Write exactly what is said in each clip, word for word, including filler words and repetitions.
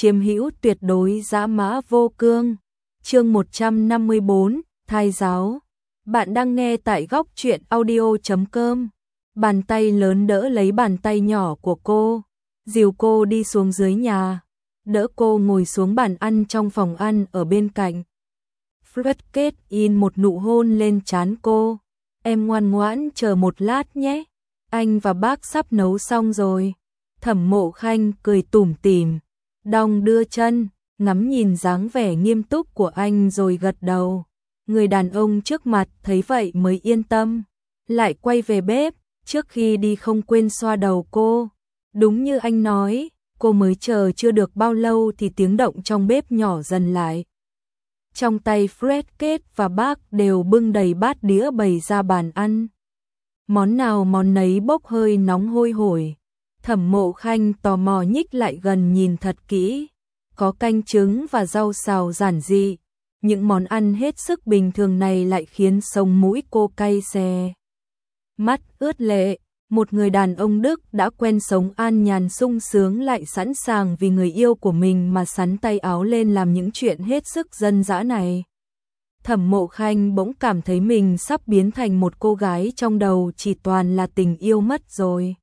chiếm hữu tuyệt đối dã mã vô cương. Chương một trăm năm mươi bốn, thai giáo. Bạn đang nghe tại góc truyện audio chấm com. Bàn tay lớn đỡ lấy bàn tay nhỏ của cô, dìu cô đi xuống dưới nhà, đỡ cô ngồi xuống bàn ăn trong phòng ăn ở bên cạnh. Fred kết in một nụ hôn lên trán cô. Em ngoan ngoãn chờ một lát nhé, anh và bác sắp nấu xong rồi. Thẩm Mộ Khanh cười tủm tỉm, đong đưa chân, ngắm nhìn dáng vẻ nghiêm túc của anh rồi gật đầu. Người đàn ông trước mặt thấy vậy mới yên tâm, lại quay về bếp, trước khi đi không quên xoa đầu cô. Đúng như anh nói, cô mới chờ chưa được bao lâu thì tiếng động trong bếp nhỏ dần lại. Trong tay Fred Kết và bác đều bưng đầy bát đĩa bày ra bàn ăn. Món nào món nấy bốc hơi nóng hôi hổi. Thẩm Mộ Khanh tò mò nhích lại gần nhìn thật kỹ. Có canh trứng và rau xào giản dị. Những món ăn hết sức bình thường này lại khiến sống mũi cô cay xè. Mắt ướt lệ, một người đàn ông Đức đã quen sống an nhàn sung sướng lại sẵn sàng vì người yêu của mình mà xắn tay áo lên làm những chuyện hết sức dân dã này. Thẩm Mộ Khanh bỗng cảm thấy mình sắp biến thành một cô gái trong đầu chỉ toàn là tình yêu mất rồi.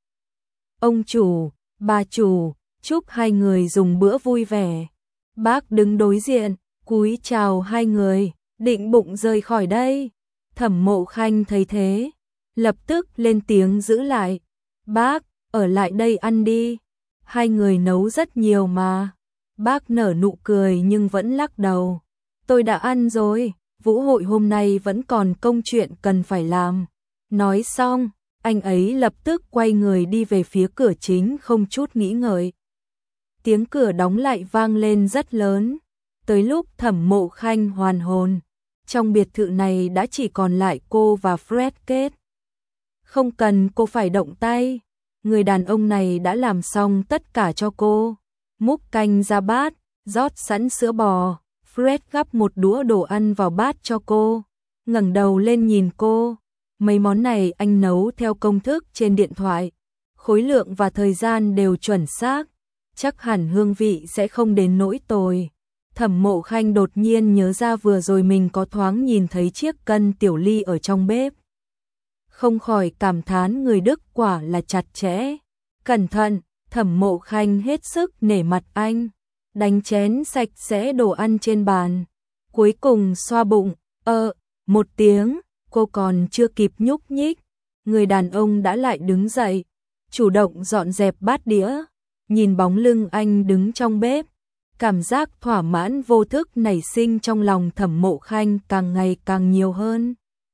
Ông chủ, bà chủ, chúc hai người dùng bữa vui vẻ. Bác đứng đối diện, cúi chào hai người, định bụng rời khỏi đây. Thẩm Mộ Khanh thấy thế, lập tức lên tiếng giữ lại. Bác, ở lại đây ăn đi. Hai người nấu rất nhiều mà. Bác nở nụ cười nhưng vẫn lắc đầu. Tôi đã ăn rồi, vũ hội hôm nay vẫn còn công chuyện cần phải làm. Nói xong, anh ấy lập tức quay người đi về phía cửa chính không chút nghĩ ngợi. Tiếng cửa đóng lại vang lên rất lớn. Tới lúc Thẩm Mộ Khanh hoàn hồn, trong biệt thự này đã chỉ còn lại cô và Fred Kết. Không cần cô phải động tay, người đàn ông này đã làm xong tất cả cho cô. Múc canh ra bát, rót sẵn sữa bò, Fred gắp một đũa đồ ăn vào bát cho cô, ngẩng đầu lên nhìn cô. Mấy món này anh nấu theo công thức trên điện thoại, khối lượng và thời gian đều chuẩn xác, chắc hẳn hương vị sẽ không đến nỗi tồi. Thẩm Mộ Khanh đột nhiên nhớ ra vừa rồi mình có thoáng nhìn thấy chiếc cân tiểu ly ở trong bếp. Không khỏi cảm thán người Đức quả là chặt chẽ, cẩn thận. Thẩm Mộ Khanh hết sức nể mặt anh, đánh chén sạch sẽ đồ ăn trên bàn, cuối cùng xoa bụng, ơ, một tiếng, cô còn chưa kịp nhúc nhích, người đàn ông đã lại đứng dậy, chủ động dọn dẹp bát đĩa, nhìn bóng lưng anh đứng trong bếp, cảm giác thỏa mãn vô thức nảy sinh trong lòng Thẩm Mộ Khanh càng ngày càng nhiều hơn.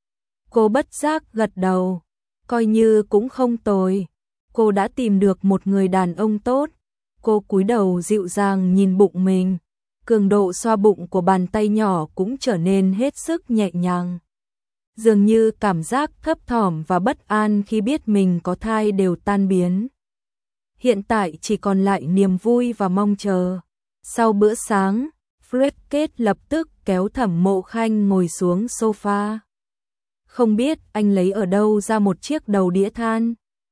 Cô bất giác gật đầu, coi như cũng không tồi. Cô đã tìm được một người đàn ông tốt. Cô cúi đầu dịu dàng nhìn bụng mình, cường độ xoa bụng của bàn tay nhỏ cũng trở nên hết sức nhẹ nhàng. Dường như cảm giác thấp thỏm và bất an khi biết mình có thai đều tan biến. Hiện tại chỉ còn lại niềm vui và mong chờ. Sau bữa sáng, Fred Kết lập tức kéo Thẩm Mộ Khanh ngồi xuống sofa. Không biết anh lấy ở đâu ra một chiếc đầu đĩa than,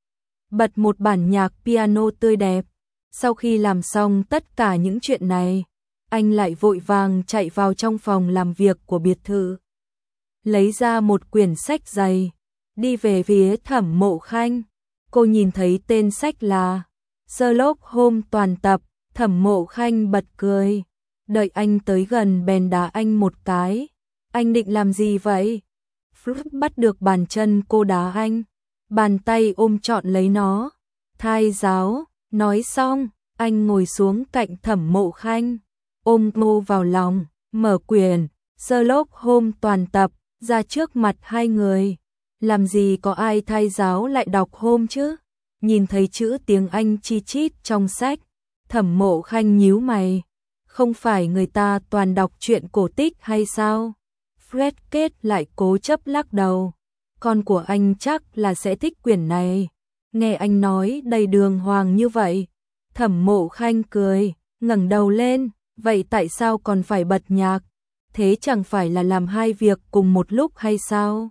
bật một bản nhạc piano tươi đẹp. Sau khi làm xong tất cả những chuyện này, anh lại vội vàng chạy vào trong phòng làm việc của biệt thự, lấy ra một quyển sách dày, đi về phía Thẩm Mộ Khanh. Cô nhìn thấy tên sách là Sherlock Holmes toàn tập. Thẩm Mộ Khanh bật cười, đợi anh tới gần bèn đá anh một cái. Anh định làm gì vậy? Fred bắt được bàn chân cô đá anh, bàn tay ôm trọn lấy nó. Thai giáo. Nói xong, anh ngồi xuống cạnh Thẩm Mộ Khanh, ôm cô vào lòng, mở quyển Sherlock Holmes toàn tập ra trước mặt hai người. Làm gì có ai thai giáo lại đọc Holmes chứ? Nhìn thấy chữ tiếng Anh chi chít trong sách, Thẩm Mộ Khanh nhíu mày. Không phải người ta toàn đọc truyện cổ tích hay sao? Fred Kết lại cố chấp lắc đầu. Con của anh chắc là sẽ thích quyển này. Nghe anh nói đầy đường hoàng như vậy. Thẩm Mộ Khanh cười, ngẩng đầu lên. Vậy tại sao còn phải bật nhạc? Thế chẳng phải là làm hai việc cùng một lúc hay sao?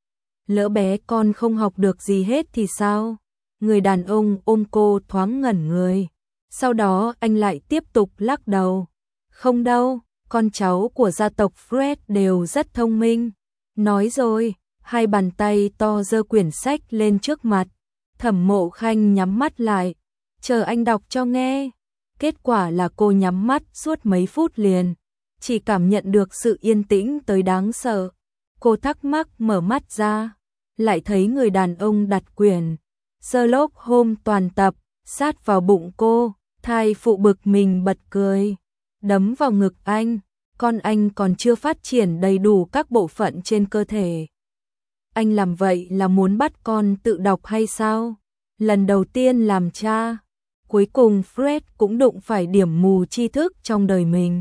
Lỡ bé con không học được gì hết thì sao? Người đàn ông ôm cô thoáng ngẩn người. Sau đó anh lại tiếp tục lắc đầu. Không đâu, con cháu của gia tộc Fred đều rất thông minh. Nói rồi, hai bàn tay to giơ quyển sách lên trước mặt. Thẩm Mộ Khanh nhắm mắt lại, chờ anh đọc cho nghe. Kết quả là cô nhắm mắt suốt mấy phút liền, chỉ cảm nhận được sự yên tĩnh tới đáng sợ. Cô thắc mắc mở mắt ra, lại thấy người đàn ông đặt quyển Sherlock Holmes toàn tập sát vào bụng cô. Thai phụ bực mình bật cười, đấm vào ngực anh. Con anh còn chưa phát triển đầy đủ các bộ phận trên cơ thể. Anh làm vậy là muốn bắt con tự đọc hay sao? Lần đầu tiên làm cha, cuối cùng Fred cũng đụng phải điểm mù tri thức trong đời mình.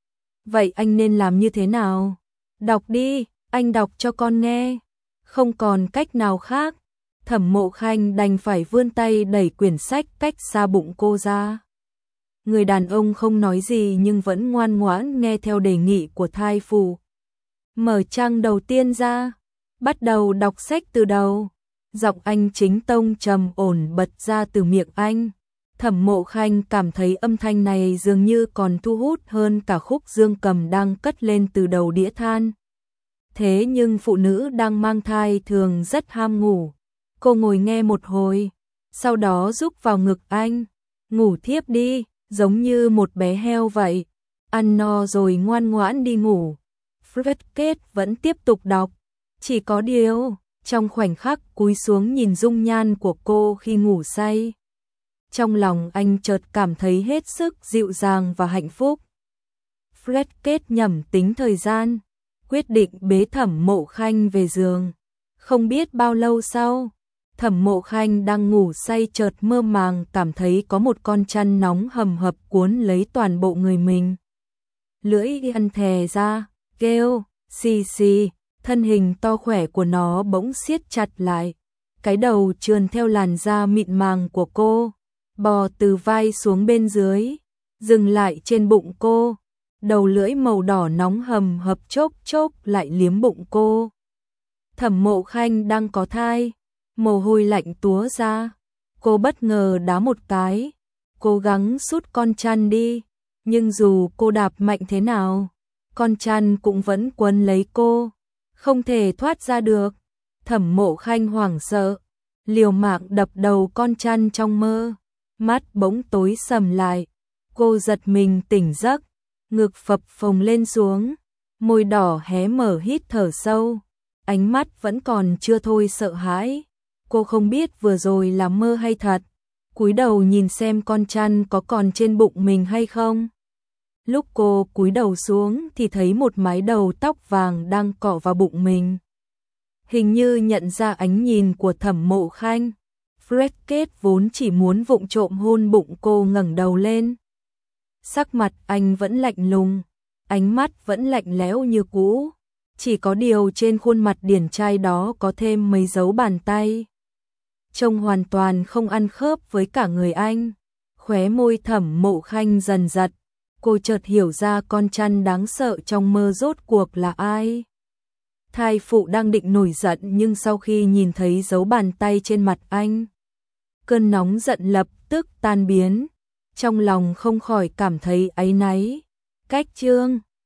Vậy anh nên làm như thế nào? Đọc đi, anh đọc cho con nghe. Không còn cách nào khác. Thẩm Mộ Khanh đành phải vươn tay đẩy quyển sách cách xa bụng cô ra. Người đàn ông không nói gì nhưng vẫn ngoan ngoãn nghe theo đề nghị của thai phụ. Mở trang đầu tiên ra, bắt đầu đọc sách từ đầu. Giọng anh chính tông trầm ổn bật ra từ miệng anh. Thẩm Mộ Khanh cảm thấy âm thanh này dường như còn thu hút hơn cả khúc dương cầm đang cất lên từ đầu đĩa than. Thế nhưng phụ nữ đang mang thai thường rất ham ngủ. Cô ngồi nghe một hồi, sau đó rúc vào ngực anh. Ngủ thiếp đi, giống như một bé heo vậy. Ăn no rồi ngoan ngoãn đi ngủ. Fred Kết vẫn tiếp tục đọc. Chỉ có điều, trong khoảnh khắc cúi xuống nhìn dung nhan của cô khi ngủ say, trong lòng anh chợt cảm thấy hết sức dịu dàng và hạnh phúc. Fred Kết nhẩm tính thời gian, quyết định bế Thẩm Mộ Khanh về giường. Không biết bao lâu sau, Thẩm Mộ Khanh đang ngủ say chợt mơ màng cảm thấy có một con chăn nóng hầm hập cuốn lấy toàn bộ người mình. Lưỡi ăn thè ra, kêu, xì xì, thân hình to khỏe của nó bỗng siết chặt lại. Cái đầu trườn theo làn da mịn màng của cô, bò từ vai xuống bên dưới, dừng lại trên bụng cô. Đầu lưỡi màu đỏ nóng hầm hập chốc chốc lại liếm bụng cô. Thẩm Mộ Khanh đang có thai, mồ hôi lạnh túa ra. Cô bất ngờ đá một cái, cố gắng sút con chăn đi, nhưng dù cô đạp mạnh thế nào, con chăn cũng vẫn quấn lấy cô, không thể thoát ra được. Thẩm Mộ Khanh hoảng sợ, liều mạng đập đầu con chăn trong mơ, mắt bỗng tối sầm lại. Cô giật mình tỉnh giấc, ngực phập phồng lên xuống, môi đỏ hé mở hít thở sâu, ánh mắt vẫn còn chưa thôi sợ hãi. Cô không biết vừa rồi là mơ hay thật, cúi đầu nhìn xem con chăn có còn trên bụng mình hay không. Lúc cô cúi đầu xuống thì thấy một mái đầu tóc vàng đang cọ vào bụng mình. Hình như nhận ra ánh nhìn của Thẩm Mộ Khanh, Fred Kết vốn chỉ muốn vụng trộm hôn bụng cô ngẩng đầu lên. Sắc mặt anh vẫn lạnh lùng, ánh mắt vẫn lạnh lẽo như cũ, chỉ có điều trên khuôn mặt điển trai đó có thêm mấy dấu bàn tay. Trông hoàn toàn không ăn khớp với cả người anh. Khóe môi Thẩm Mộ Khanh dần giật, cô chợt hiểu ra con chăn đáng sợ trong mơ rốt cuộc là ai. Thai phụ đang định nổi giận nhưng sau khi nhìn thấy dấu bàn tay trên mặt anh, cơn nóng giận lập tức tan biến, trong lòng không khỏi cảm thấy áy náy. Cách chương